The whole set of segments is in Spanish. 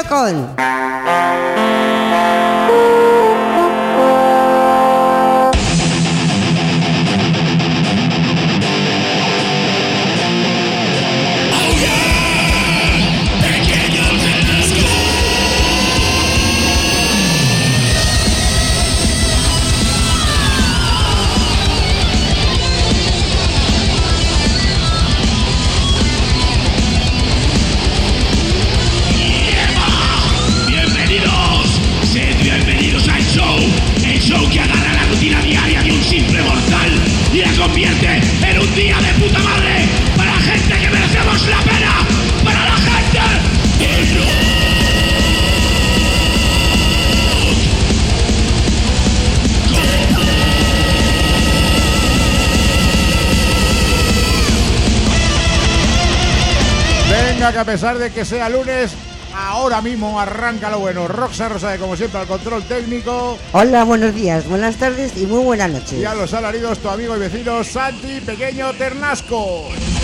Chacón. Que a pesar de que sea lunes, ahora mismo arranca lo bueno. Roxa Rosade, como siempre, al control técnico. Hola, buenos días, buenas tardes y muy buenas noches. Y a los alaridos, tu amigo y vecino Santi Pequeño Ternasco.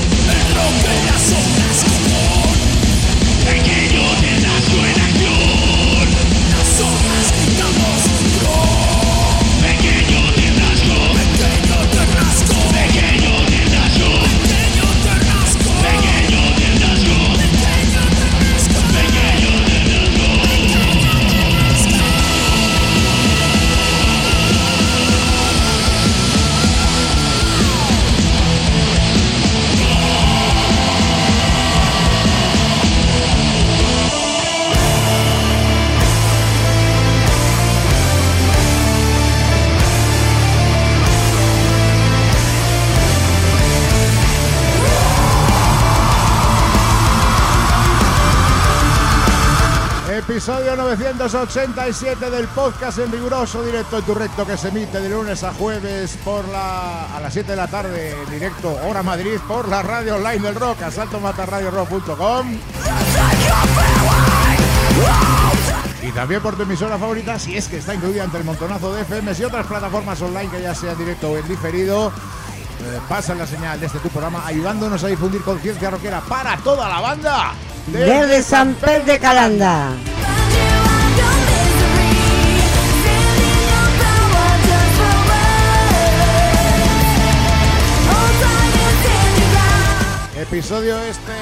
Pequeño Ternasco en acción. Las hojas gritamos ¡Gol! Pequeño Ternasco. Pequeño Ternasco. Pequeño Ternasco. Pequeño Ternasco. Pequeño Ternasco. Episodio 987 del podcast en riguroso directo en tu recto, que se emite de lunes a jueves a las 7 de la tarde en directo, hora Madrid, por la radio online del rock, asaltomatarradiorock.com, y también por tu emisora favorita, si es que está incluida entre el montonazo de FMs y otras plataformas online que ya sea en directo o en diferido. Pasan la señal de este tu programa, ayudándonos a difundir conciencia rockera para toda la banda desde San Pedro de Calanda. Episodio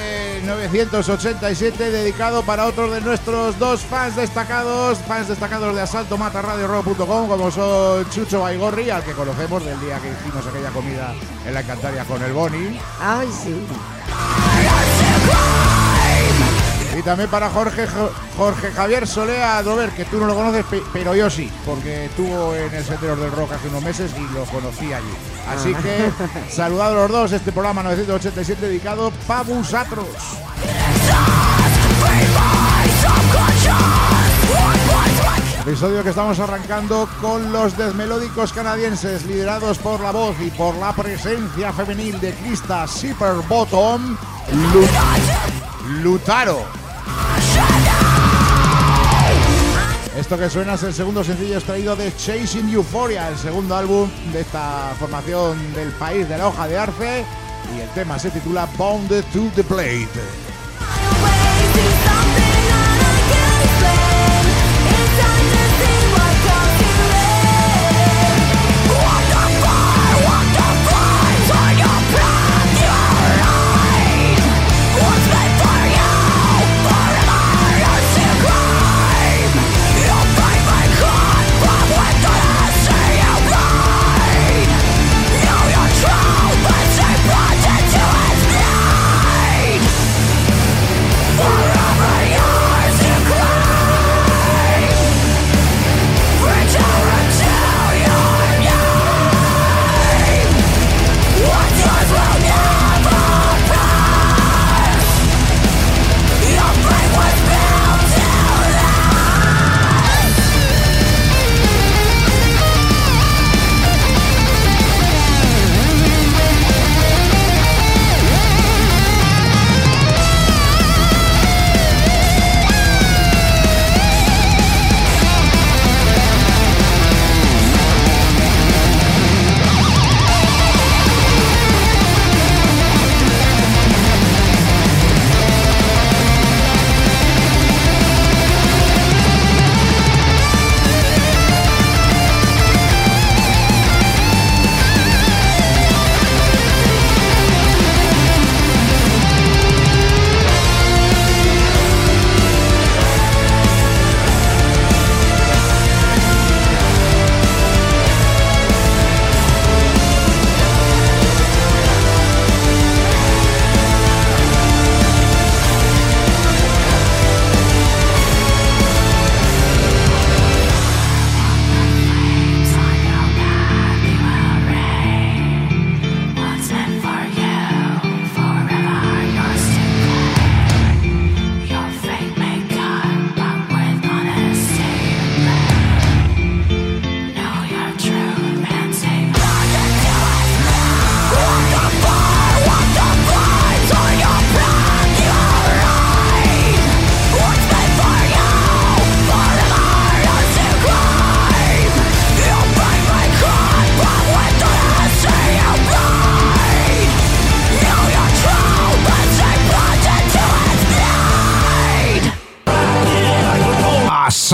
987 dedicado para otros de nuestros dos fans destacados de asaltomatarradiorock.com, como son Chucho Baigorri, al que conocemos del día que hicimos aquella comida en la Encantaria con el Boni. Ay, sí. Y también para Jorge Javier Solea Dover, que tú no lo conoces, pero yo sí, porque estuvo en el Senderos del Rock hace unos meses y lo conocí allí. Así que, saludados los dos, este programa 987 dedicado pa' vosotros. Episodio que estamos arrancando con los Death Melódicos canadienses, liderados por la voz y por la presencia femenil de Krista Zipperbottom, Lutaro. Esto que suena es el segundo sencillo extraído de Chasing Euphoria, el segundo álbum de esta formación del país de la hoja de arce, y el tema se titula Bounded to the Blade.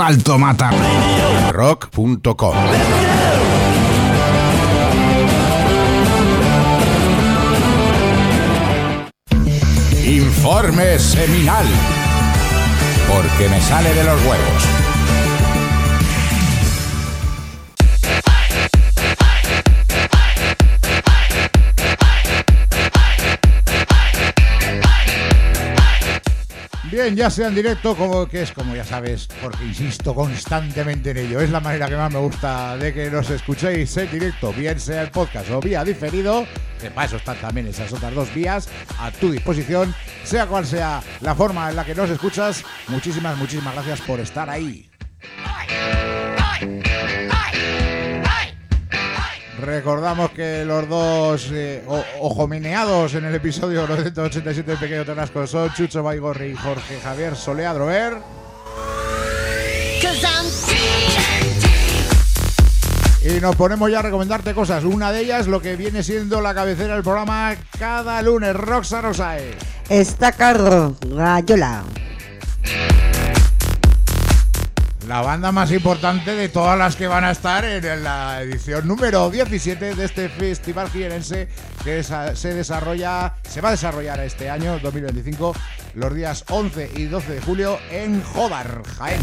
Rock.com. Informe seminal, porque me sale de los huevos. Bien, ya sea en directo, como ya sabes, porque insisto constantemente en ello. Es la manera que más me gusta de que nos escuchéis en directo, bien sea el podcast o vía diferido, que para eso están también esas otras dos vías a tu disposición, sea cual sea la forma en la que nos escuchas. Muchísimas gracias por estar ahí. Recordamos que los dos ojomineados en el episodio 987 del Pequeño Ternasco son Chucho Baigorri y Jorge Javier Solea Drover. Y nos ponemos ya a recomendarte cosas. Una de ellas, lo que viene siendo la cabecera del programa cada lunes, Roxa Rosae. Estaca Rock, Rayola. La banda más importante de todas las que van a estar en la edición número 17 de este festival jienense que se va a desarrollar este año 2025 los días 11 y 12 de julio en Jódar, Jaén.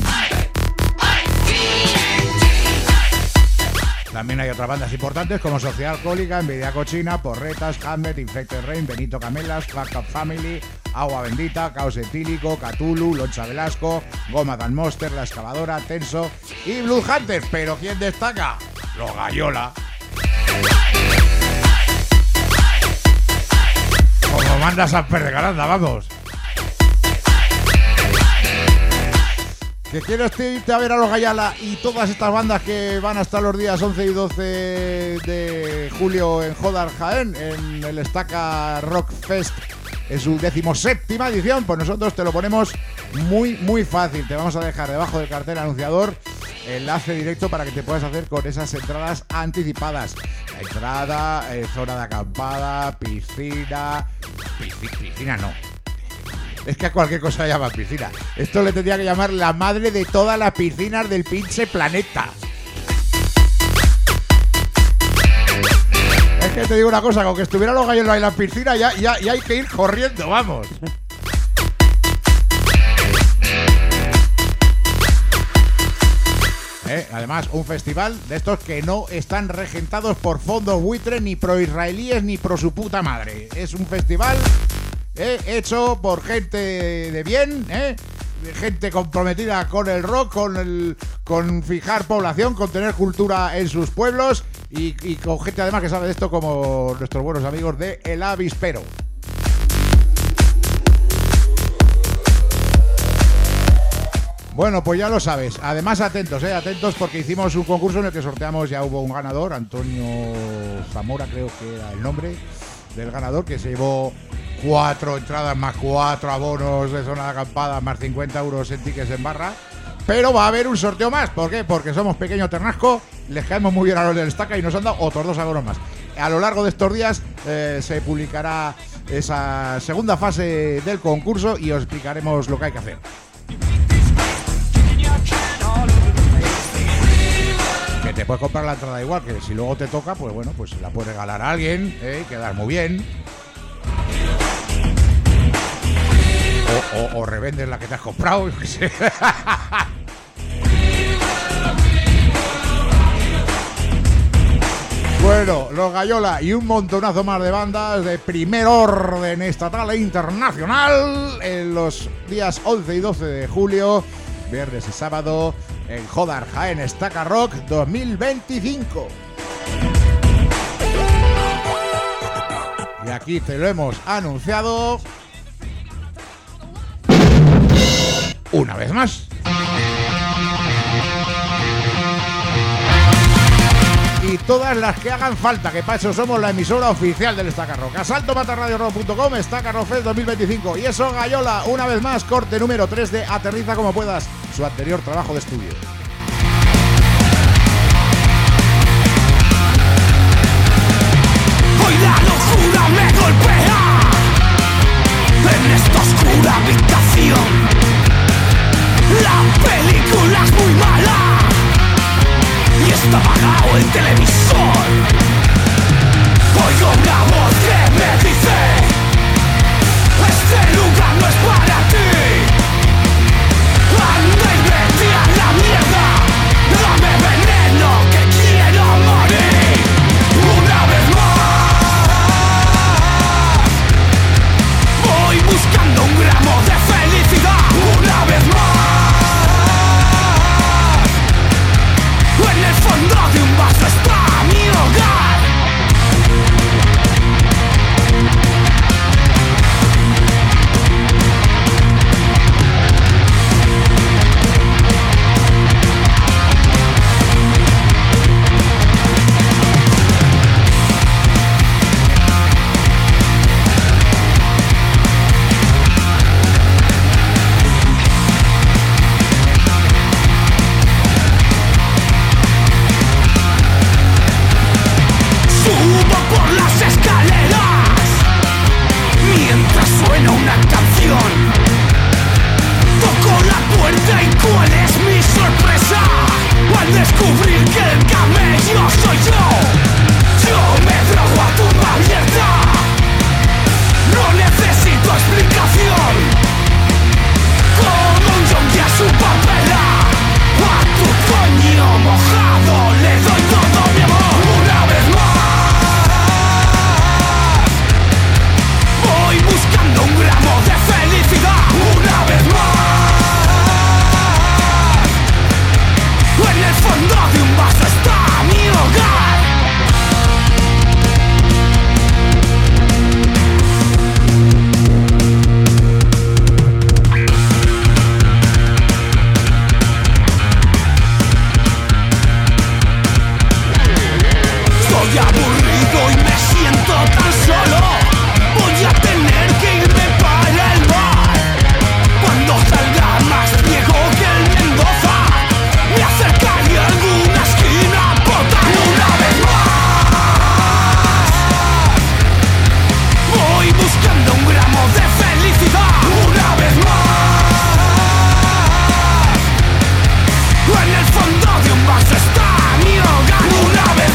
También hay otras bandas importantes como Sociedad Alcohólica, Envidia Cochina, Porretas, Hamlet, Infected Rain, Benito Camelas, Fuck Up Family, Agua Bendita, Caos Etílico, Cthulhu, Loncha Velasco, Goma Dan Monster, La Excavadora, Tenso y Blood Hunters. Pero ¿quién destaca? Los Gayola. Como manda Samper de Calanda, vamos. ¿Que quieres irte a ver a los Gayala y todas estas bandas que van a estar los días 11 y 12 de julio en Jódar, Jaén, en el Estaca Rock Fest, en su 17ª edición? Pues nosotros te lo ponemos muy fácil. Te vamos a dejar debajo del cartel anunciador enlace directo para que te puedas hacer con esas entradas anticipadas. Entrada, zona de acampada, piscina no. Es que a cualquier cosa le llaman piscina. Esto le tendría que llamar la madre de todas las piscinas del pinche planeta. Es que te digo una cosa, con que estuvieran los gallos en la piscina ya hay que ir corriendo, vamos. Además, un festival de estos que no están regentados por fondos buitres, ni pro-israelíes, ni pro su puta madre. Es un festival... hecho por gente de bien, gente comprometida con el rock, con fijar población, con tener cultura en sus pueblos y con gente además que sabe de esto, como nuestros buenos amigos de El Avispero. Bueno, pues ya lo sabes. Además, atentos porque hicimos un concurso en el que sorteamos, ya hubo un ganador, Antonio Zamora creo que era el nombre del ganador, que se llevó 4 entradas más 4 abonos de zona de acampada más 50 euros en tickets en barra. Pero va a haber un sorteo más. ¿Por qué? Porque somos Pequeño Ternasco, les caemos muy bien a los del Estaca y nos han dado otros 2 abonos más. A lo largo de estos días se publicará esa segunda fase del concurso y os explicaremos lo que hay que hacer. Que te puedes comprar la entrada igual, que si luego te toca, pues bueno, pues la puedes regalar a alguien, quedar muy bien. O revendes la que te has comprado, yo qué sé. Bueno, los Gayola y un montonazo más de bandas de primer orden estatal e internacional en los días 11 y 12 de julio, viernes y sábado, en Jódar, Jaén, Estaca Rock 2025. Y aquí te lo hemos anunciado una vez más. Y todas las que hagan falta, que para eso somos la emisora oficial del Estaca Rock. asaltomatarradiorock.com, Estaca Rock Fest 2025. Y eso, Gayola, una vez más, corte número 3 de Aterriza como puedas, su anterior trabajo de estudio. Hoy la locura me golpea en esta oscura habitación. La película es muy mala. el televisor. Oigo una voz que me dice: este lugar no es para ti. Anda y vete a la mierda. Dame veneno que quiero morir. Una vez más voy buscando un gramo de felicidad. Una vez más en el fondo de un vaso está mi hogar. Subo por las escaleras mientras suena una canción. Toco la puerta y ¿cuál es mi sorpresa? Al descubrir que el camello soy yo. Yo me drogo a tumba abierta. No necesito explicación. Como un yonki a su papela. A tu coño mojado le doy todo mi amor. Una vez más voy buscando un gramo de felicidad. Una vez más en el fondo de un vaso está mi hogar. Estoy aburrido y me siento tan solo. Voy a tener que irme para el bar. Cuando salga más viejo que el Mendoza, me acercaré a alguna esquina a botar. Una vez más voy buscando un gramo de felicidad. Una vez más en el fondo de un vaso está mi hogar. Una vez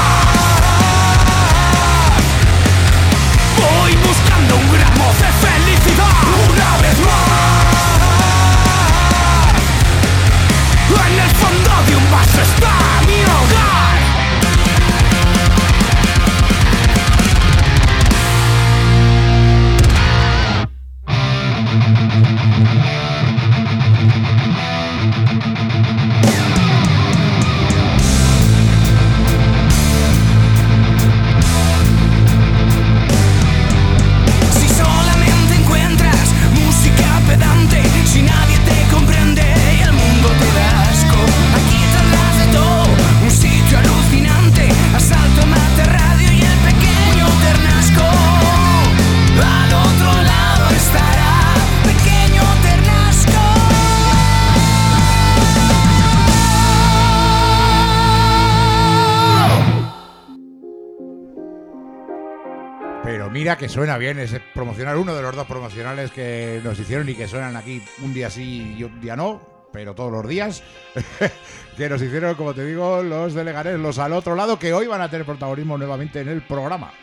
más voy buscando un gramo de felicidad. Una vez más en el fondo de un vaso está mi hogar. Si solamente encuentras música pedante, si nadie te comprende y el mundo te da asco, aquí tendrás de todo, un sitio alucinante, asalto, mate, radio y el pequeño Ternasco. Al otro lado estará pequeño Ternasco. Pero mira que suena bien ese promocional, uno de los dos promocionales que nos hicieron y que suenan aquí un día sí y un día no, pero todos los días, que nos hicieron, como te digo, los de Leganés, los al otro lado, que hoy van a tener protagonismo nuevamente en el programa.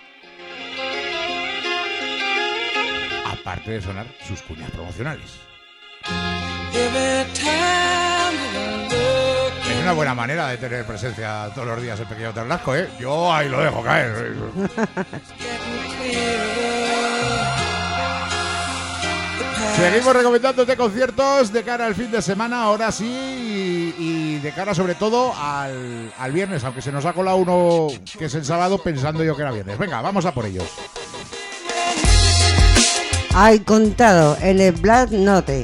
Aparte de sonar sus cuñas promocionales. Es una buena manera de tener presencia todos los días el pequeño Ternasco, ¿eh? Yo ahí lo dejo caer. Seguimos recomendándote conciertos de cara al fin de semana, ahora sí, y de cara sobre todo al viernes, aunque se nos ha colado uno que es el sábado pensando yo que era viernes. Venga, vamos a por ellos. Al contado, en el Black Note.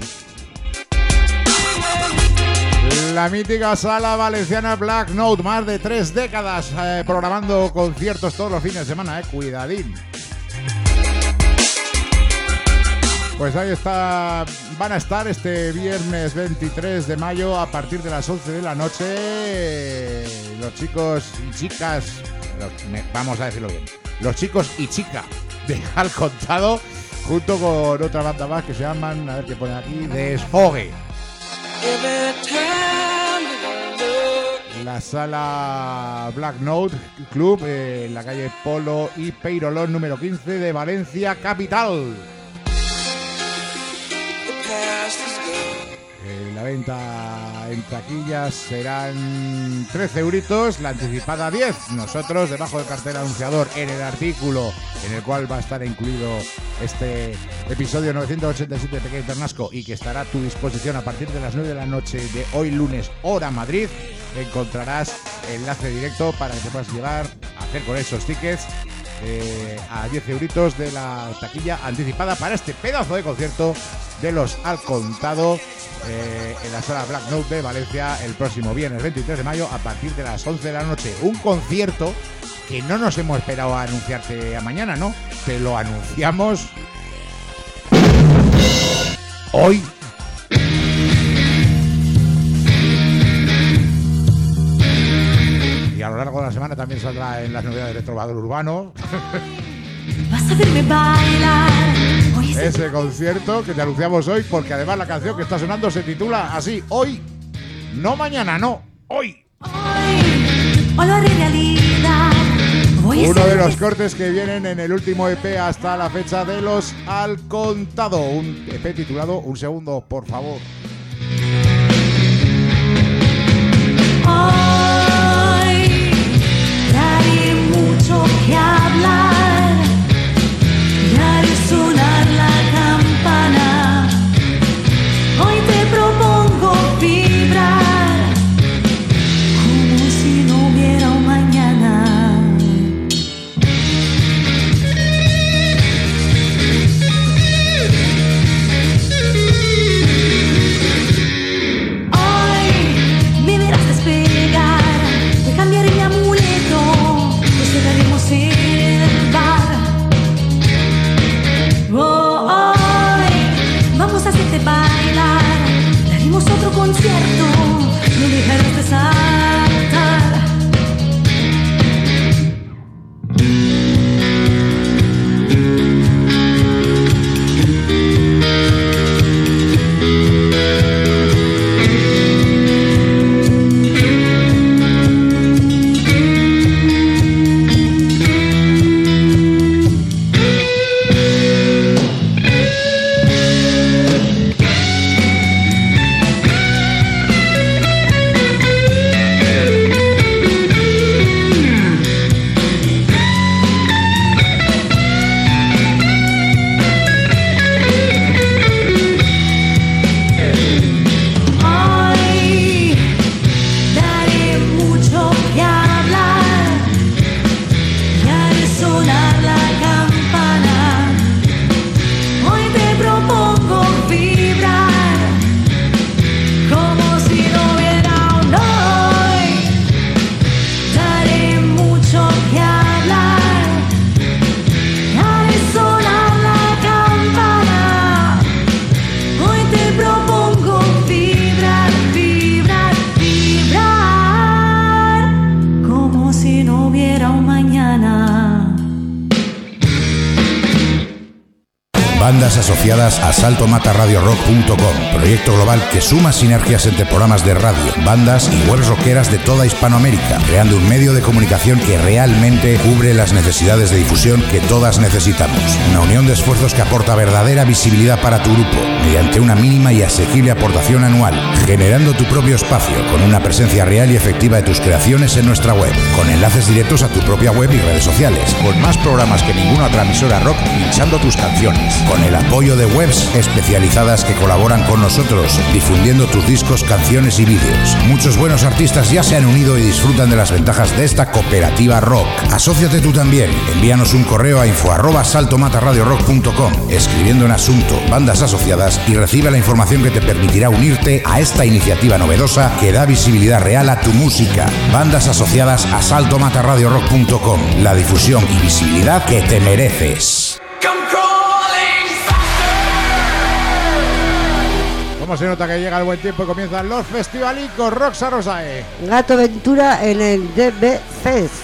La mítica sala valenciana Black Note, más de 3 décadas programando conciertos todos los fines de semana, cuidadín. Pues ahí está, van a estar este viernes 23 de mayo a partir de las 11 de la noche los chicos y chicas, vamos a decirlo bien, los chicos y chicas de Al Contado, junto con otra banda más que se llaman, a ver qué pone aquí, Desfogue. en la sala Black Note Club, en la calle Polo y Peirolón número 15 de Valencia capital. La venta en taquillas serán 13 euritos, la anticipada 10. Nosotros, debajo del cartel anunciador, en el artículo en el cual va a estar incluido este episodio 987 de Pequeño Internasco y que estará a tu disposición a partir de las 9 de la noche de hoy lunes, hora Madrid, encontrarás enlace directo para que te puedas llevar a hacer con esos tickets a 10 euritos de la taquilla anticipada para este pedazo de concierto de los Al Contado en la sala Black Note de Valencia el próximo viernes 23 de mayo a partir de las 11 de la noche. Un concierto que no nos hemos esperado a anunciarte a mañana, ¿no? Te lo anunciamos hoy. Y a lo largo de la semana también saldrá en las novedades de Trovador Urbano. Vas a verme bailar. Ese concierto que te anunciamos hoy, porque además la canción que está sonando se titula así: Hoy, no mañana, no, hoy. Hoy lo haré realidad. Uno de los cortes que vienen en el último EP hasta la fecha de los Al Contado. Un EP titulado Un segundo, por favor. Hoy daré mucho que hablar. Y haré sonar la campana. Hoy te propongo vibrar como si no hubiera un mañana. Hoy me verás despegar. Te cambiaré mi amuleto. Nos quedaremos en el bar. Hoy vamos a hacerte bailar. Daremos otro concierto. No dejarás de saltar. Bandas asociadas a saltomatarradiorock.com, proyecto global que suma sinergias entre programas de radio, bandas y webs rockeras de toda Hispanoamérica, creando un medio de comunicación que realmente cubre las necesidades de difusión que todas necesitamos. Una unión de esfuerzos que aporta verdadera visibilidad para tu grupo, mediante una mínima y asequible aportación anual, generando tu propio espacio con una presencia real y efectiva de tus creaciones en nuestra web, con enlaces directos a tu propia web y redes sociales, con más programas que ninguna otra emisora rock pinchando tus canciones, con el apoyo de webs especializadas que colaboran con nosotros, difundiendo tus discos, canciones y vídeos. Muchos buenos artistas ya se han unido y disfrutan de las ventajas de esta cooperativa rock. Asóciate tú también. Envíanos un correo a info@saltomatarradiorock.com, escribiendo en asunto bandas asociadas, y recibe la información que te permitirá unirte a esta iniciativa novedosa que da visibilidad real a tu música. Bandas asociadas a saltomatarradiorock.com, la difusión y visibilidad que te mereces. ¿Cómo se nota que llega el buen tiempo y comienzan los festivalicos? Roxa Rosae. Gato Ventura en el DB Fest.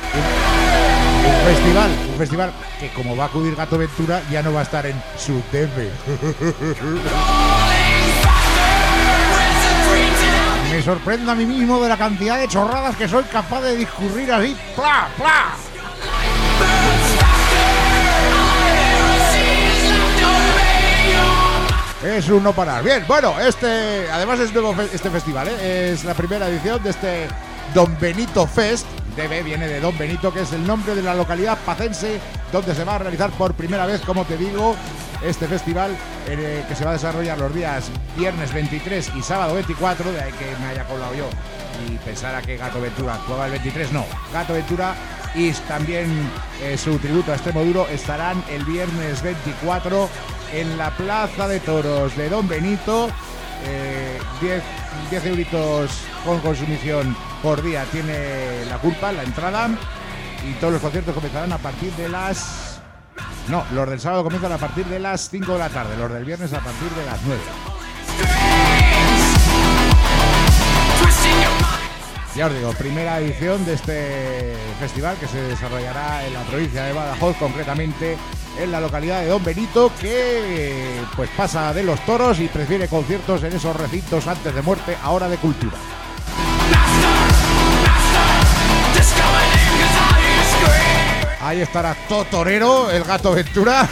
Un festival que, como va a acudir Gato Ventura, ya no va a estar en su DB. Me sorprendo a mí mismo de la cantidad de chorradas que soy capaz de discurrir así, ¡pla, pla! Es un no parar. Bien, bueno, además es nuevo este festival, es la primera edición de este Don Benito Fest. DB viene de Don Benito, que es el nombre de la localidad pacense donde se va a realizar por primera vez, como te digo, este festival que se va a desarrollar los días viernes 23 y sábado 24, de ahí que me haya colado yo y pensara que Gato Ventura actuaba el 23, no, Gato Ventura y también su tributo a Extremoduro estarán el viernes 24 en la Plaza de Toros de Don Benito. 10 euritos con consumición por día tiene la culpa, la entrada, y todos los conciertos comenzarán a partir de las... No, los del sábado comienzan a partir de las 5 de la tarde, los del viernes a partir de las 9. Ya os digo, primera edición de este festival que se desarrollará en la provincia de Badajoz, concretamente en la localidad de Don Benito, que pues pasa de los toros y prefiere conciertos en esos recintos antes de muerte, ahora de cultura. Ahí estará Totorero, el Gato Ventura,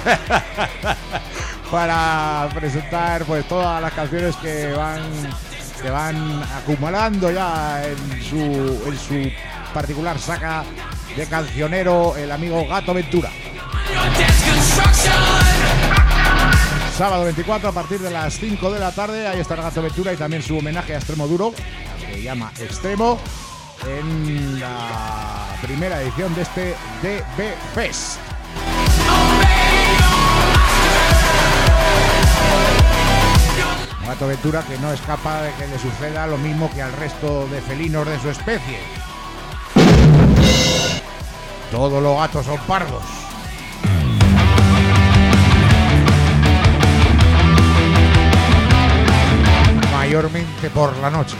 para presentar pues todas las canciones que van acumulando ya en su particular saca de cancionero el amigo Gato Ventura. Sábado 24 a partir de las 5 de la tarde, ahí estará Gato Ventura y también su homenaje a Extremoduro, que se llama Extremo, en la primera edición de este DB Fest. Gato Ventura que no escapa de que le suceda lo mismo que al resto de felinos de su especie. Todos los gatos son pardos. Mayormente por la noche.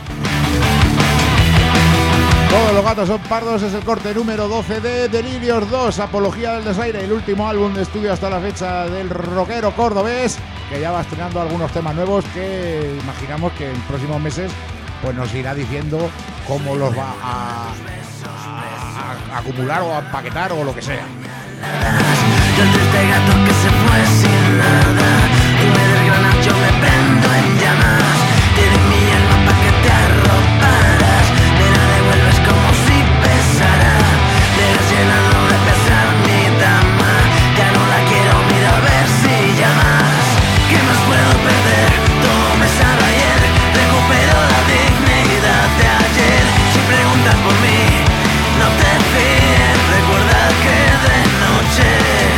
Todos los gatos son pardos es el corte número 12 de Delirios 2, Apología del Desaire, el último álbum de estudio hasta la fecha del rockero cordobés, que ya va estrenando algunos temas nuevos que imaginamos que en próximos meses pues nos irá diciendo cómo los va a acumular o a empaquetar o lo que sea. Yo el triste gato que se fue sin nada, tú me desgranas, yo me prendo en llamas, te di mi alma pa' que te arroparas, me la devuelves como si pesara, te has llenado de pesar mi dama, ya no la quiero, mira a ver si llamas, ¿qué más puedo perder? Todo me sabe ayer, recupero la dignidad de ayer, si preguntas por mí, no te fíes, recuerda que de noche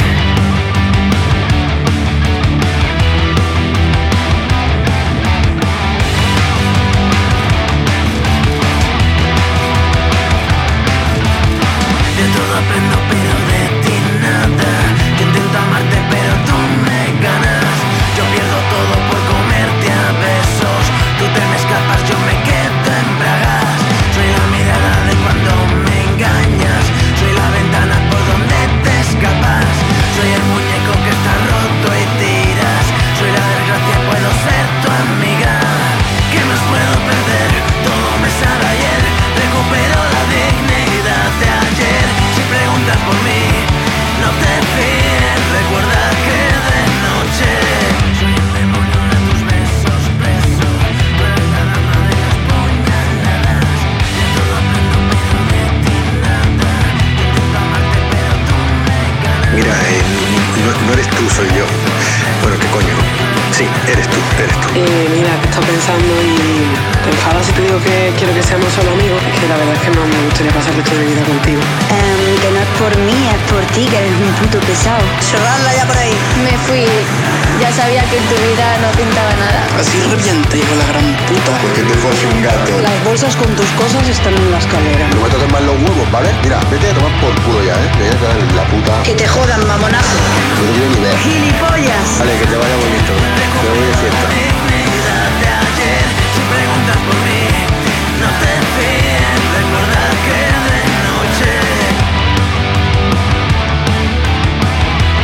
de todo aprendo pero de ti nada, yo intento amarte pero tú me ganas, yo pierdo todo por comerte a besos, tú te me escapas, yo me quedo en bragas, soy la mirada de cuando me engañas, soy la ventana por donde te escapas, soy el muñeco que está roto y tiras, soy la desgracia, puedo ser tu amiga, ¿qué más puedo perder? Todo me sabe ayer, recupero la dignidad de ayer, si preguntas por mí, no te fíes, recuerda que de noche soy el demonio de tus besos preso, tú eres la dama de las puñaladas, de todo aprendo pero de ti nada, yo intento amarte pero tú me ganas. Mira, no eres tú, soy yo. Bueno, ¿qué coño? Sí, eres tú. Mira, que estás pensando y te enfadas si te digo que quiero que seamos solo amigos. Es que la verdad es que no me gustaría pasar toda mi vida contigo. Que no es por mí, es por ti, que eres un puto pesado. Chorrarla ya por ahí. Me fui, ya sabía que en tu vida no pintaba nada. Así reviente, hijo de la gran puta. Porque tú fuiste un gato. Las bolsas con tus cosas están en la escalera. No me toques más los huevos, ¿vale? Mira, vete a tomar por culo ya, ¿eh? Te voy a dar la puta. Que te jodan, mamonazo. No te quiero ni ver. ¡Gilipollas! Vale, que te vaya bonito. Te voy de fiesta. Dignidad de ayer, si preguntas por mí, no te fíes, recuerda que de noche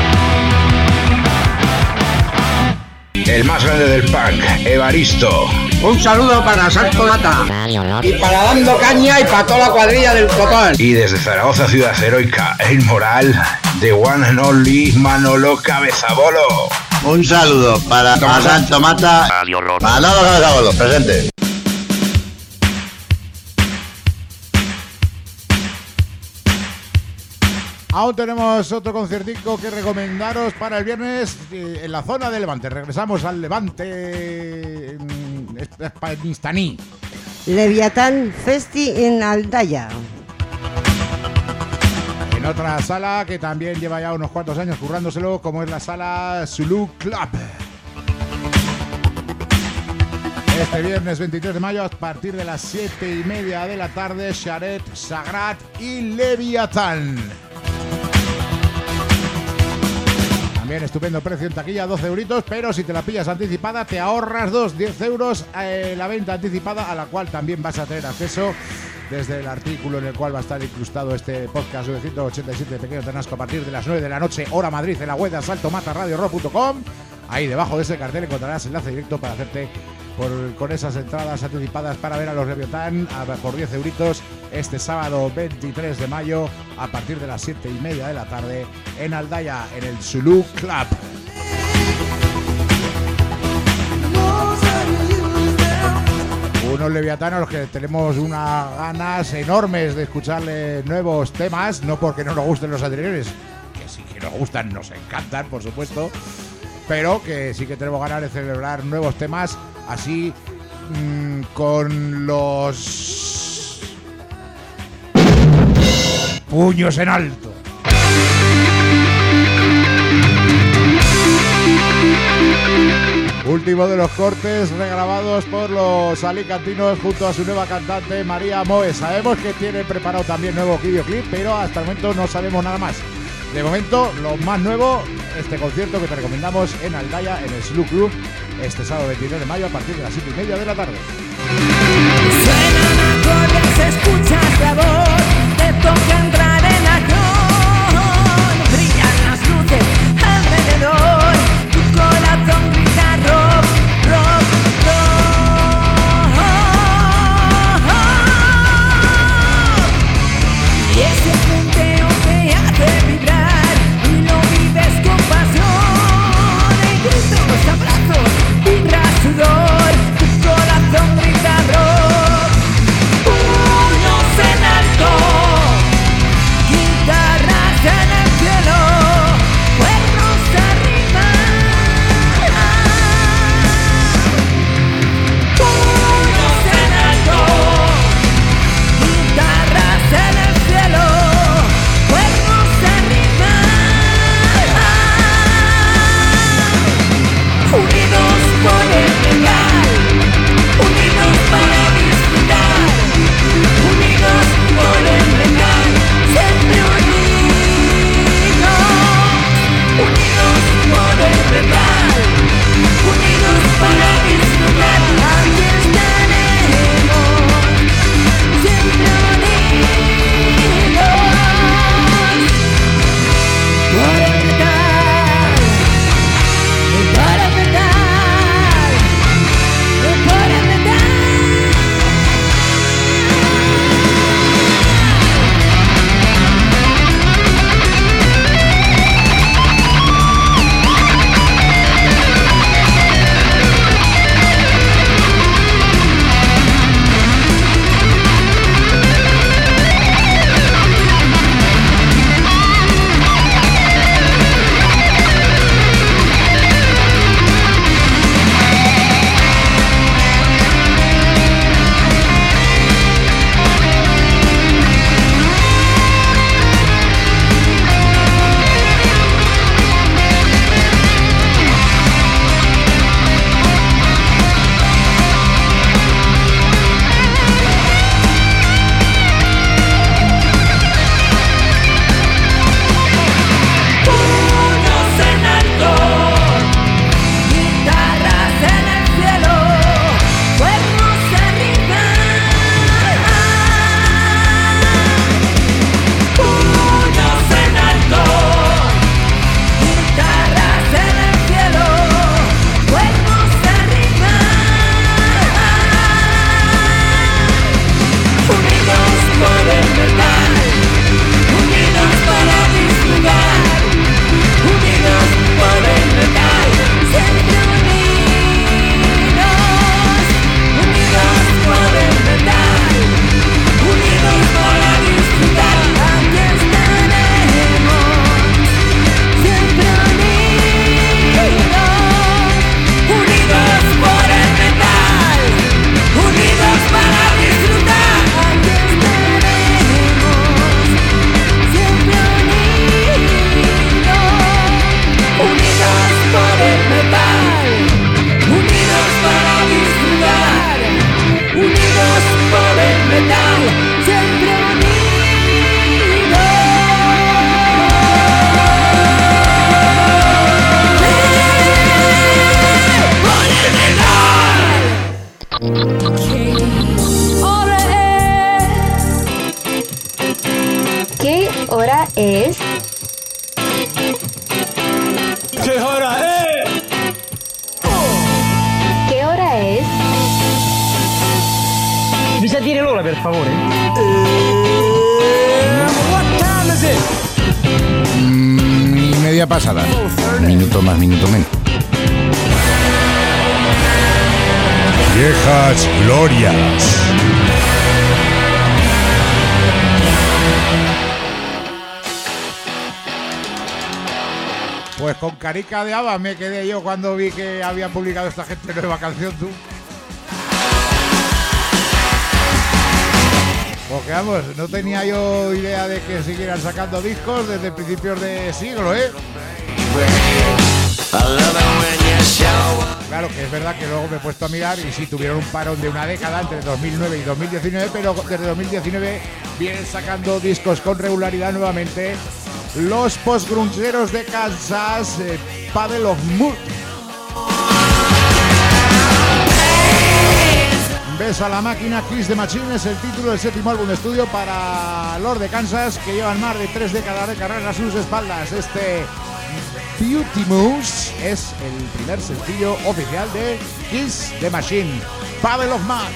El más grande del punk, Evaristo. Un saludo para Salto Mata. Y para Dando Caña y para toda la cuadrilla del Copán. Y desde Zaragoza, ciudad heroica, el moral de One and Only Manolo Cabezabolo. Un saludo para Salto Mata. Manolo Cabezabolo, presente. Aún tenemos otro concertico que recomendaros para el viernes en la zona de Levante. Regresamos al Levante hispanístaní. Leviatán Festi en Aldaya. En otra sala que también lleva ya unos cuantos años currándoselo, como es la sala Zulu Club. Este viernes 23 de mayo a partir de las 7:30 de la tarde, Xaret, Sagrat y Leviatán. También estupendo precio en taquilla, 12 euritos, pero si te la pillas anticipada te ahorras 10 euros la venta anticipada, a la cual también vas a tener acceso desde el artículo en el cual va a estar incrustado este podcast 987 de Pequeño Ternasco a partir de las 9 de la noche, hora Madrid, en la web de asaltomatarradiorock.com. Ahí debajo de ese cartel encontrarás enlace directo para hacerte con esas entradas anticipadas para ver a los Leviatán por 10 euritos este sábado 23 de mayo a partir de las 7:30 de la tarde en Aldaya, en el Zulu Club. Unos leviatanos que tenemos unas ganas enormes de escucharle nuevos temas, no porque no nos gusten los anteriores, que sí que nos gustan, nos encantan, por supuesto, pero que sí que tenemos ganas de celebrar nuevos temas así con los puños en alto. Último de los cortes regrabados por los alicantinos junto a su nueva cantante María Moe. Sabemos que tiene preparado también nuevo videoclip, pero hasta el momento no sabemos nada más. De momento, lo más nuevo, este concierto que te recomendamos en Aldaya, en el Zulu Club, este sábado 23 de mayo a partir de las 7:30 de la tarde. Suenan acordes, escuchas la voz, te toca entrar en acción. Brillan las luces alrededor, tu corazón grita rock, rock, rock. Y ese punteo te hace vibrar y lo vives con pasión. El grito, los abrazos, vibra sudor, tu corazón grita rock. Puños en alto, hora es? ¿Qué hora es? ¿Qué hora es? Mi sa dire l'ora, per favore? Y media pasada. Minuto más, minuto menos. Viejas glorias. Pues con carica de haba me quedé yo cuando vi que había publicado esta gente nueva canción, tú. Porque vamos, no tenía yo idea de que siguieran sacando discos desde principios de siglo, ¿eh? Claro que es verdad que luego me he puesto a mirar y sí tuvieron un parón de una década entre 2009 y 2019, pero desde 2019 vienen sacando discos con regularidad nuevamente. Los postgrungeros de Kansas, Puddle of Mudd. Ves a la máquina, Kiss the Machine es el título del séptimo álbum de estudio para los de Kansas, que llevan más de 3 décadas de carrera a sus espaldas. Este Beauty Moose es el primer sencillo oficial de Kiss the Machine, Puddle of Mudd.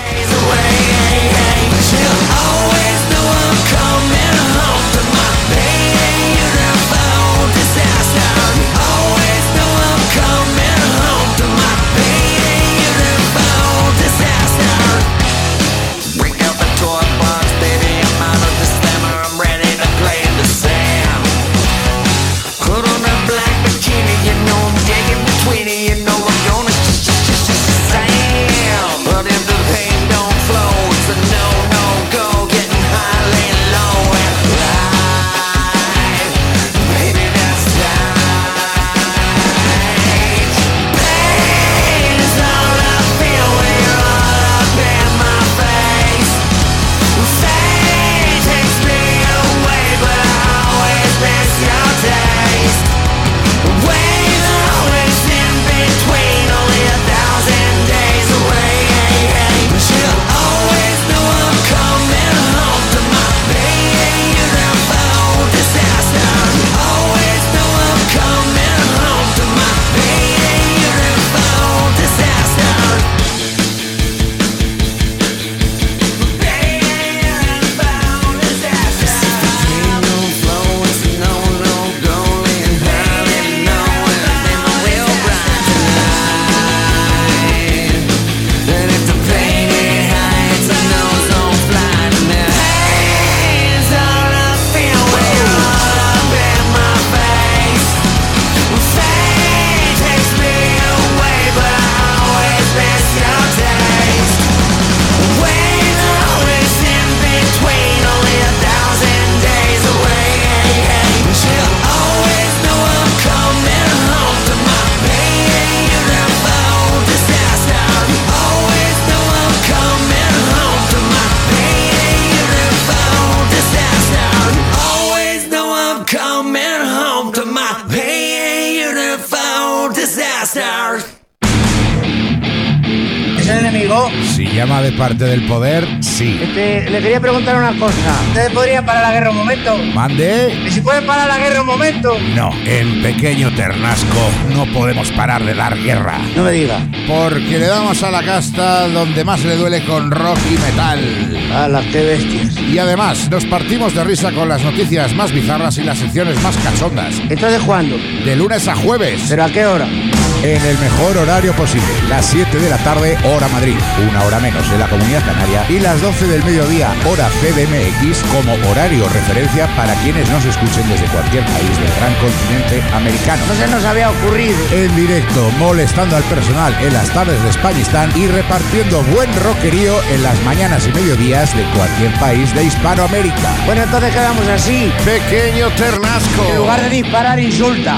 Si llama de parte del poder, sí. Le quería preguntar una cosa. ¿Ustedes podrían parar la guerra un momento? Mande. ¿Y si pueden parar la guerra un momento? No, en Pequeño Ternasco no podemos parar de dar guerra. No me diga. Porque le damos a la casta donde más le duele con rock y metal. ¡Hala, qué bestias! Y además nos partimos de risa con las noticias más bizarras y las secciones más cachondas. ¿Entonces cuándo? De lunes a jueves. ¿Pero a qué hora? En el mejor horario posible, las 7 de la tarde, hora Madrid, 1 hora menos en la Comunidad Canaria, y las 12 del mediodía, hora CDMX, como horario referencia para quienes nos escuchen desde cualquier país del gran continente americano. No se nos había ocurrido. En directo, molestando al personal en las tardes de Españistán y repartiendo buen rockerío en las mañanas y mediodías de cualquier país de Hispanoamérica. Bueno, entonces quedamos así. Pequeño Ternasco. En lugar de disparar, insulta.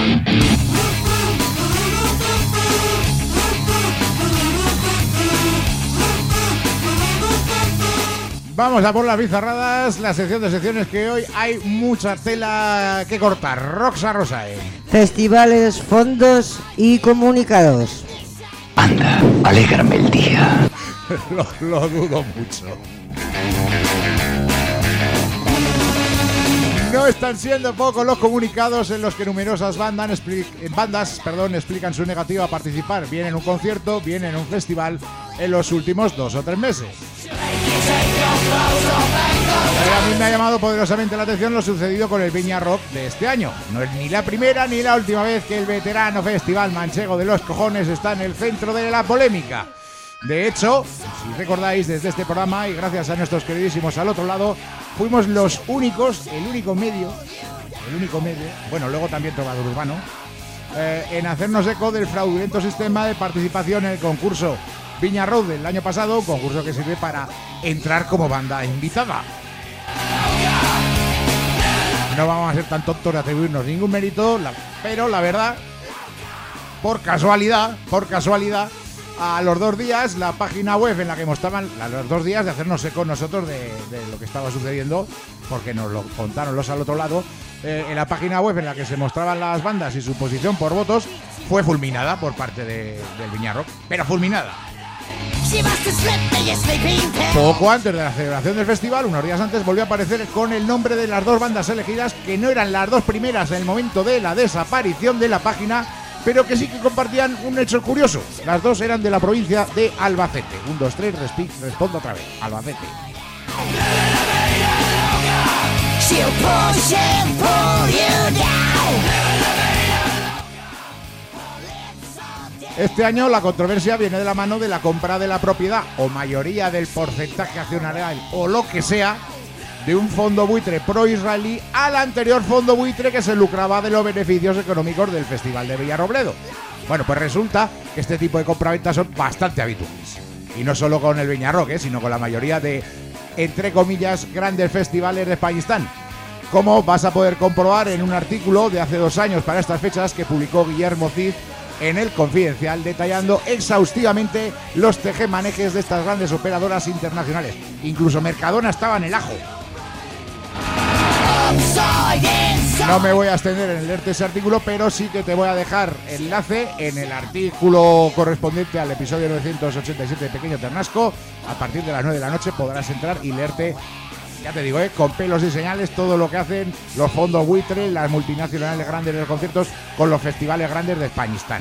Vamos a por las bizarradas, la sección de secciones, que hoy hay mucha tela que cortar. Roxa Rosae. Festivales, fondos y comunicados. Anda, alégrame el día. Lo dudo mucho. No están siendo pocos los comunicados en los que numerosas bandas explican su negativa a participar, bien en un concierto, bien en un festival, en los últimos 2 o 3 meses. Pero a mí me ha llamado poderosamente la atención lo sucedido con el Viña Rock de este año. No es ni la primera ni la última vez que el veterano festival manchego de los cojones está en el centro de la polémica. De hecho, si recordáis, desde este programa y gracias a nuestros queridísimos al otro lado, fuimos los únicos, el único medio, bueno, luego también Trovador Urbano, en hacernos eco del fraudulento sistema de participación en el concurso Viña Rock del año pasado, un concurso que sirve para entrar como banda invitada. No vamos a ser tan tontos de atribuirnos ningún mérito, pero la verdad, por casualidad, a los 2 días, la página web en la que mostraban, a los 2 días de hacernos eco nosotros de lo que estaba sucediendo, porque nos lo contaron los al otro lado, en la página web en la que se mostraban las bandas y su posición por votos, fue fulminada por parte del Viña Rock, pero fulminada. Poco antes de la celebración del festival, unos días antes, volvió a aparecer con el nombre de las 2 bandas elegidas, que no eran las 2 primeras en el momento de la desaparición de la página, pero que sí que compartían un hecho curioso. Las 2 eran de la provincia de Albacete. 1, 2, 3, respondo otra vez. Albacete. Este año la controversia viene de la mano de la compra de la propiedad o mayoría del porcentaje accionarial o lo que sea de un fondo buitre pro-israelí al anterior fondo buitre que se lucraba de los beneficios económicos del Festival de Villarrobledo. Bueno, pues resulta que este tipo de compraventas son bastante habituales. Y no solo con el Viña Rock, sino con la mayoría de, entre comillas, grandes festivales de Españistán. Como vas a poder comprobar en un artículo de hace 2 años para estas fechas que publicó Guillermo Cid en El Confidencial, detallando exhaustivamente los tejemanejes de estas grandes operadoras internacionales. Incluso Mercadona estaba en el ajo. No me voy a extender en leerte ese artículo, pero sí que te voy a dejar enlace en el artículo correspondiente al episodio 987 de Pequeño Ternasco. A partir de las 9 de la noche podrás entrar y leerte, ya te digo, con pelos y señales, todo lo que hacen los fondos buitre, las multinacionales grandes de los conciertos con los festivales grandes de Españistán.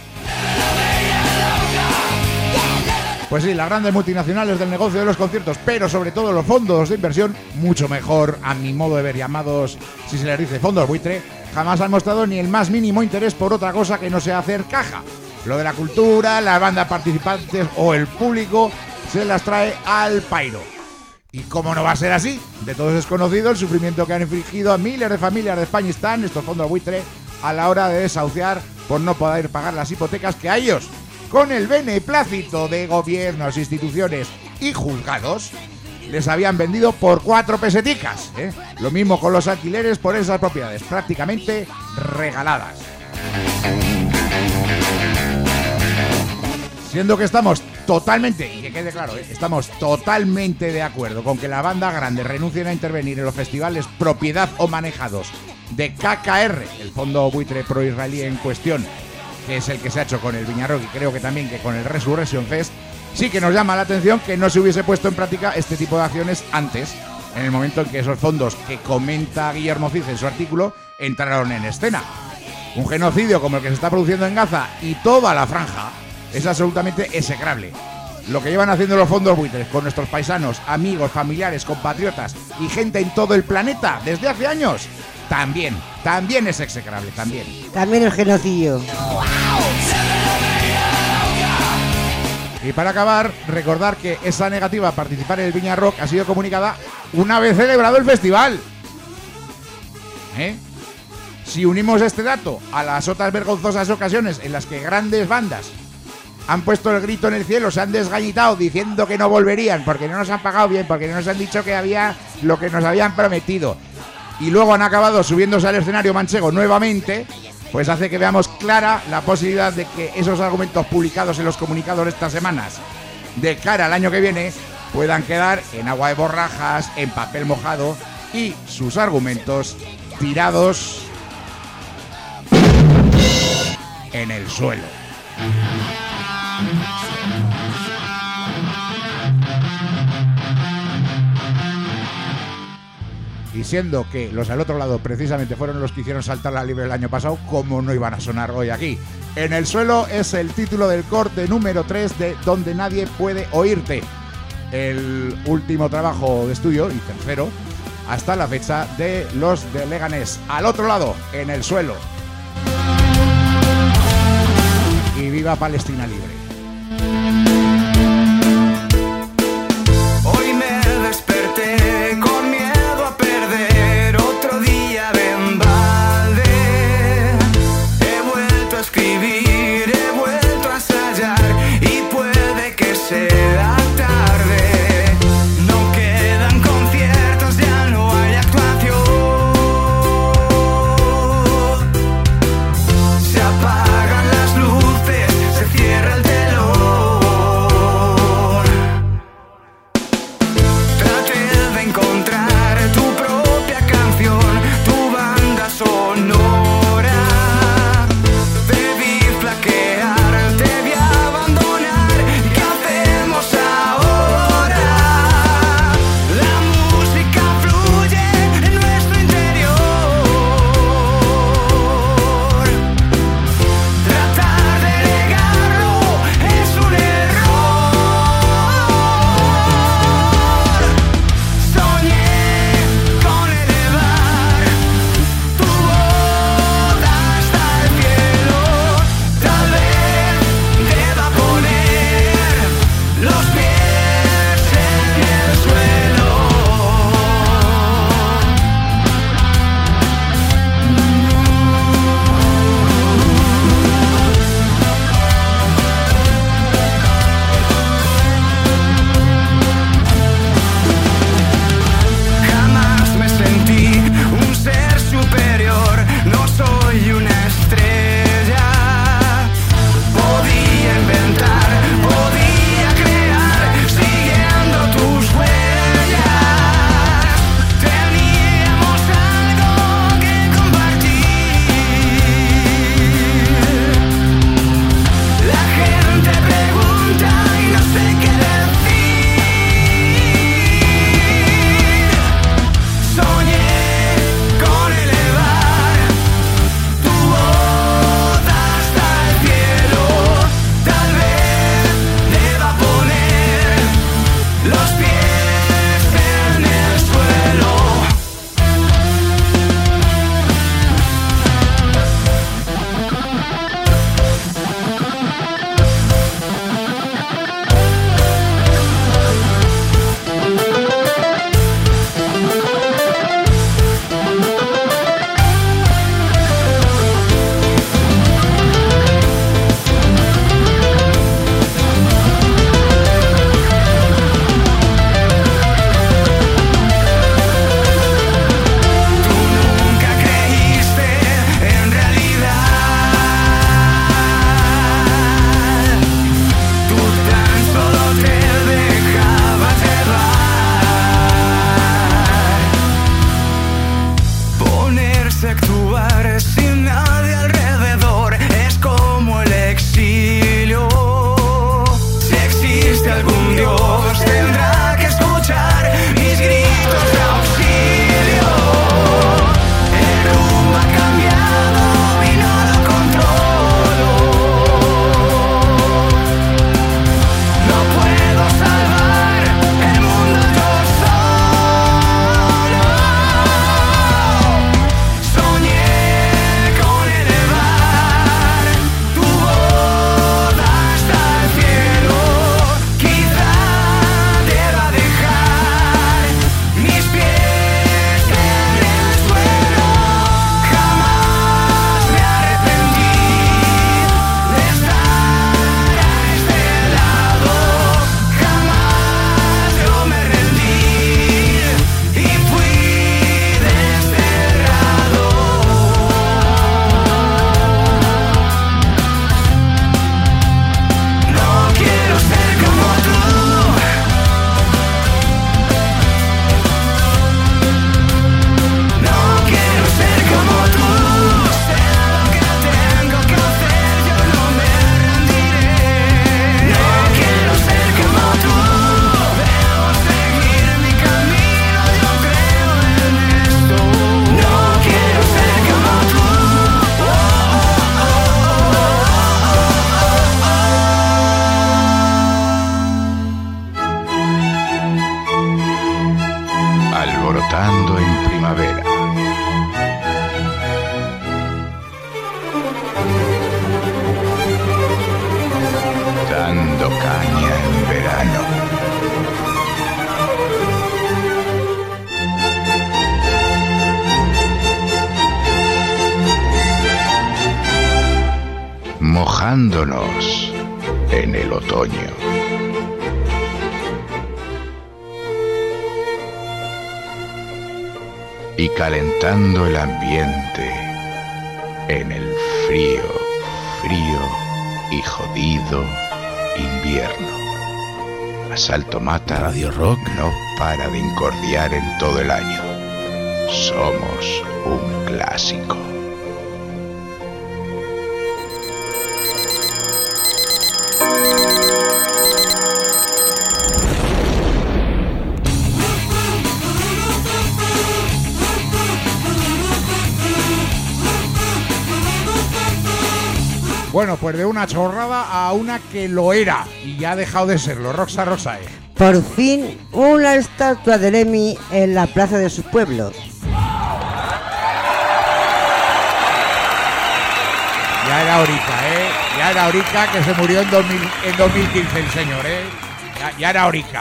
Pues sí, las grandes multinacionales del negocio de los conciertos, pero sobre todo los fondos de inversión, mucho mejor a mi modo de ver llamados, si se les dice fondos buitre, jamás han mostrado ni el más mínimo interés por otra cosa que no sea hacer caja. Lo de la cultura, las bandas participantes o el público se las trae al pairo. ¿Y cómo no va a ser así? De todos es conocido el sufrimiento que han infligido a miles de familias de Españistán estos fondos buitre a la hora de desahuciar por no poder pagar las hipotecas que a ellos, con el beneplácito de gobiernos, instituciones y juzgados, les habían vendido por 4 peseticas, ¿eh? Lo mismo con los alquileres por esas propiedades, prácticamente regaladas. Siendo que estamos totalmente, y que quede claro, estamos totalmente de acuerdo con que la banda grande renuncien a intervenir en los festivales propiedad o manejados de KKR, el fondo buitre pro-israelí en cuestión, que es el que se ha hecho con el Viña Rock y creo que también que con el Resurrection Fest, sí que nos llama la atención que no se hubiese puesto en práctica este tipo de acciones antes, en el momento en que esos fondos que comenta Guillermo Cid en su artículo entraron en escena. Un genocidio como el que se está produciendo en Gaza y toda la franja es absolutamente execrable. Lo que llevan haciendo los fondos buitres con nuestros paisanos, amigos, familiares, compatriotas y gente en todo el planeta desde hace años, también es execrable, también. También el genocidio. Y para acabar, recordar que esa negativa a participar en el Viña Rock ha sido comunicada una vez celebrado el festival. Si unimos este dato a las otras vergonzosas ocasiones en las que grandes bandas han puesto el grito en el cielo, se han desgañitado diciendo que no volverían porque no nos han pagado bien, porque no nos han dicho que había lo que nos habían prometido, y luego han acabado subiéndose al escenario manchego nuevamente, pues hace que veamos clara la posibilidad de que esos argumentos publicados en los comunicados de estas semanas de cara al año que viene puedan quedar en agua de borrajas, en papel mojado y sus argumentos tirados en el suelo. Y siendo que los al otro lado precisamente fueron los que hicieron saltar la liebre el año pasado, ¿cómo no iban a sonar hoy aquí? En el suelo es el título del corte número 3 de Donde Nadie Puede Oírte, el último trabajo de estudio y tercero hasta la fecha de los de Leganés. Al otro lado, en el suelo. Y viva Palestina libre. Hoy me desperté con miedo a perder otro día de embalde. He vuelto a escribir, he vuelto a ensayar y puede que sea tarde. No quedan conciertos, ya no hay actuación. Se apagan las luces, se cierra el mojándonos en el otoño. Y calentando el ambiente en el frío y jodido invierno. Asalto Mata Radio Rock no para de incordiar en todo el año. Somos un clásico. Bueno, pues de una chorrada a una que lo era y ya ha dejado de serlo. Roxa Rosae. Por fin, una estatua de Lemmy en la plaza de su pueblo. Ya era ahorita, Ya era ahorita que se murió en 2015 el señor, Ya era ahorita.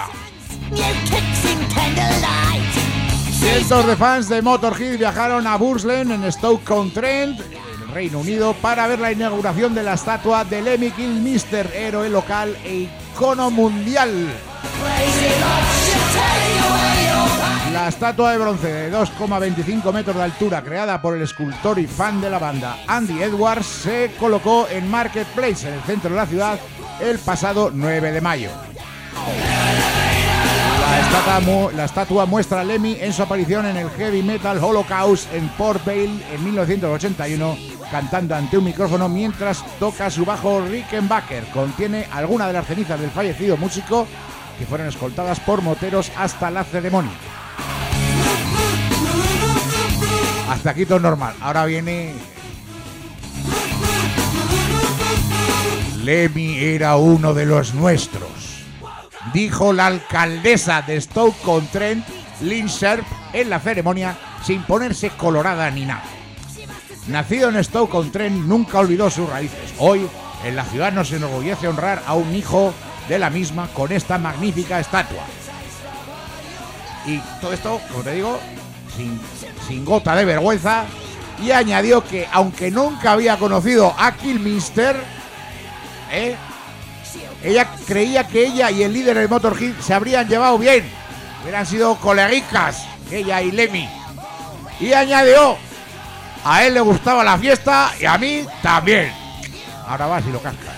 Cientos de fans de Motorhead viajaron a Burslem en Stoke-on-Trent, Reino Unido, para ver la inauguración de la estatua de Lemmy Kilmister, héroe local e icono mundial. La estatua de bronce de 2,25 metros de altura, creada por el escultor y fan de la banda Andy Edwards, se colocó en Marketplace, en el centro de la ciudad, el pasado 9 de mayo. La estatua muestra a Lemmy en su aparición en el Heavy Metal Holocaust en Port Vale en 1981, cantando ante un micrófono mientras toca su bajo Rickenbacker. Contiene algunas de las cenizas del fallecido músico, que fueron escoltadas por moteros hasta la ceremonia. Hasta aquí todo normal. Ahora viene... Lemmy era uno de los nuestros, dijo la alcaldesa de Stoke-on-Trent, Lynn Sharp, en la ceremonia, sin ponerse colorada ni nada. Nacido en Stoke-on-Trent, nunca olvidó sus raíces. Hoy, en la ciudad nos enorgullece honrar a un hijo de la misma con esta magnífica estatua. Y todo esto, como te digo, sin gota de vergüenza, y añadió que, aunque nunca había conocido a Kilmister, ella creía que ella y el líder del Motorhead se habrían llevado bien, hubieran sido coleguicas, ella y Lemmy. Y añadió, a él le gustaba la fiesta y a mí también. Ahora vas y lo cascas.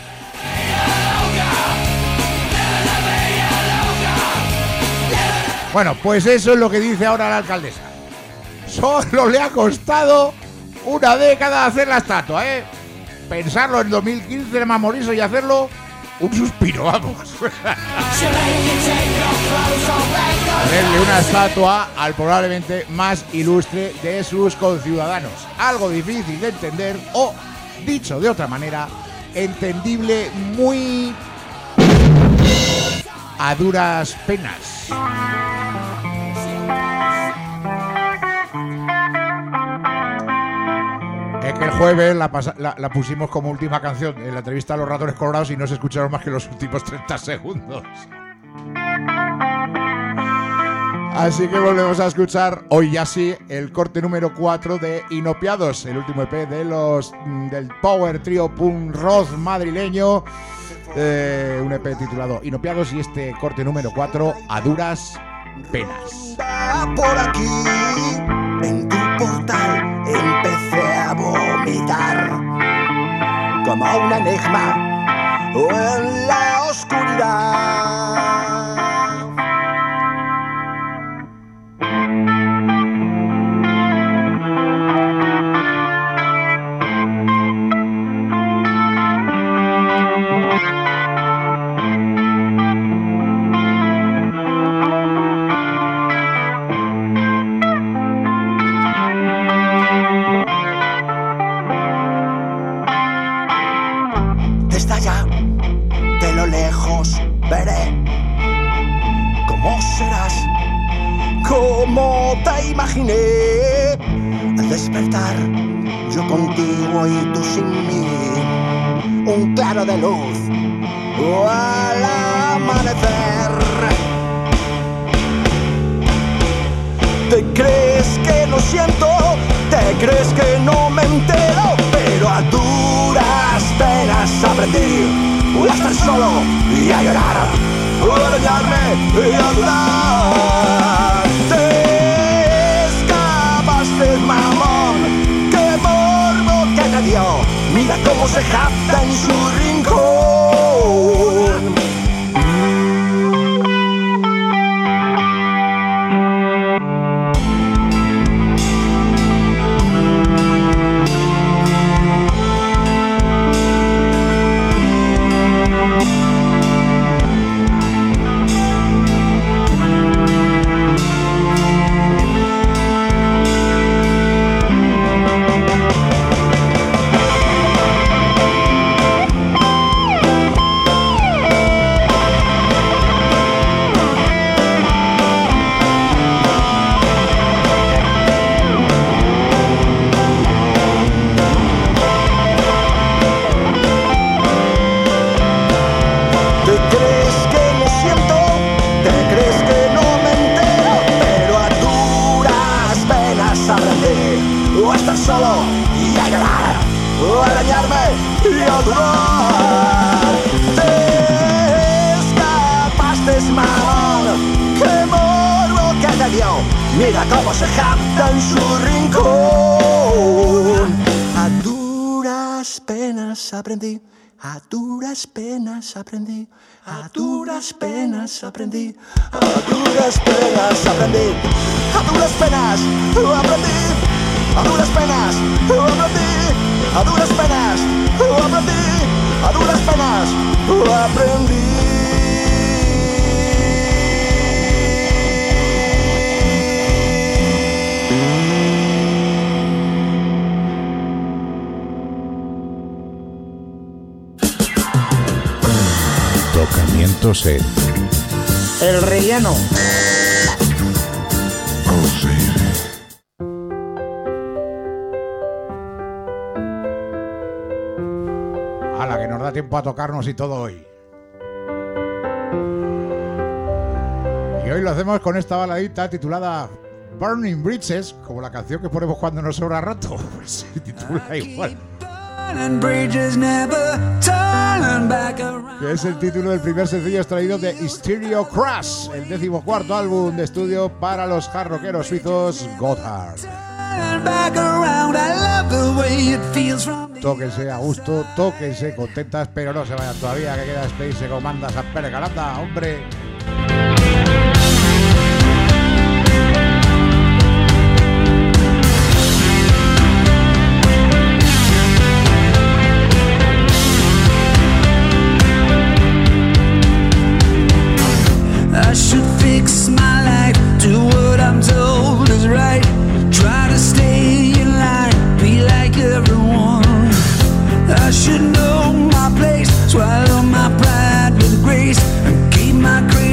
Bueno, pues eso es lo que dice ahora la alcaldesa. Solo le ha costado una década hacer la estatua, Pensarlo en 2015 de más morirse y hacerlo un suspiro, vamos. Hacerle una estatua al probablemente más ilustre de sus conciudadanos. Algo difícil de entender o, dicho de otra manera, entendible muy a duras penas. Es que el jueves la pusimos como última canción en la entrevista a los Ratones Colorados y no se escucharon más que los últimos 30 segundos. Así que volvemos a escuchar hoy ya sí el corte número 4 de Inopiados, el último EP de del Power Trio Punk Rock madrileño, un EP titulado Inopiados, y este corte número 4, A Duras Penas. Por aquí, en tu portal, empecé a vomitar como un enigma en la oscuridad. Desde allá, de lo lejos, veré cómo serás, como te imaginé. Al despertar, yo contigo y tú sin mí, un claro de luz al amanecer. ¿Te crees que no siento? ¿Te crees que no me entero? Pero a duras penas a estar solo y a llorar, o a dañarme y a dudar. Te escapaste, mamón, qué morbo que te dio. Mira cómo se jacta en su rincón. Solo y a llorar, o a dañarme y a dudar. Te escapaste, mamón, qué morbo que te dio. Mira cómo se jacta en su rincón. A duras penas aprendí, a duras penas aprendí, a duras penas aprendí, a duras penas aprendí, a duras penas aprendí. A duras penas, aprendí, a duras penas, aprendí, a duras penas, aprendí. Tocamientos en El Relleno. A la que nos da tiempo a tocarnos y todo hoy. Y hoy lo hacemos con esta baladita titulada Burning Bridges, como la canción que ponemos cuando nos sobra rato. Pues se titula igual. Que es el título del primer sencillo extraído de Stereo Crash, el 14º álbum de estudio para los hard rockeros suizos Gotthard. Tóquense a gusto, tóquense contentas, pero no se vayan todavía, que queda Space Commandas a Pergalata, hombre. I should fix my life, do what I'm told is right. Try to stay in line, be like everyone. I should know my place, swallow my pride with grace, and keep my grace.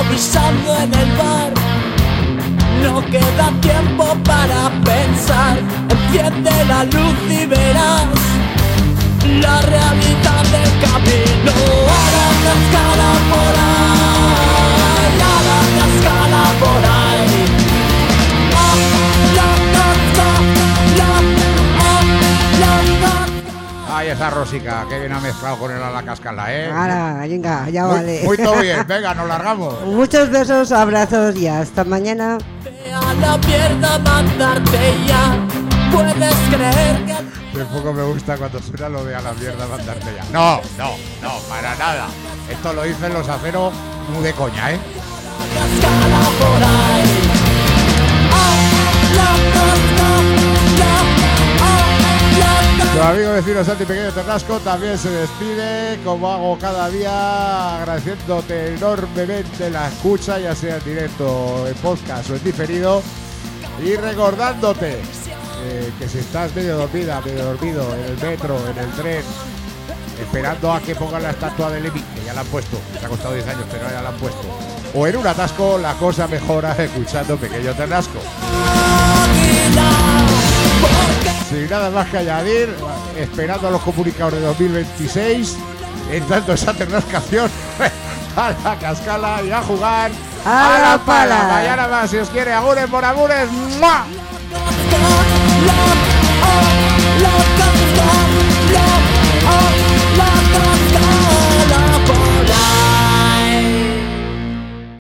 pisando en el bar. No queda tiempo para pensar. Enciende la luz y verás la realidad del camino. A la cascada por ahí, a la cascada por ahí. Ahí está Rosica, que bien ha mezclado con él a la cascala, ¿eh? Ahora, venga, ya muy, vale. Muy todo bien, venga, nos largamos. Muchos besos, abrazos y hasta mañana. A la mierda mandarte ya. Puedes creer que... De poco me gusta cuando suena lo de a la mierda mandarte ya. No, para nada. Esto lo dicen los aceros muy de coña, ¿eh? Tu amigo vecino Santi Pequeño Ternasco también se despide, como hago cada día, agradeciéndote enormemente la escucha, ya sea en directo, en podcast o en diferido, y recordándote que si estás medio dormida, medio dormido, en el metro, en el tren, esperando a que pongan la estatua de Levi, que ya la han puesto, te ha costado 10 años, pero ya la han puesto, o en un atasco, la cosa mejora escuchando Pequeño Ternasco. Sin nada más que añadir, esperando a los comunicados de 2026, entrando esa ternascación a la cascala y a jugar a la pala. Mañana más, si os quiere, agures por agures. ¡Mua!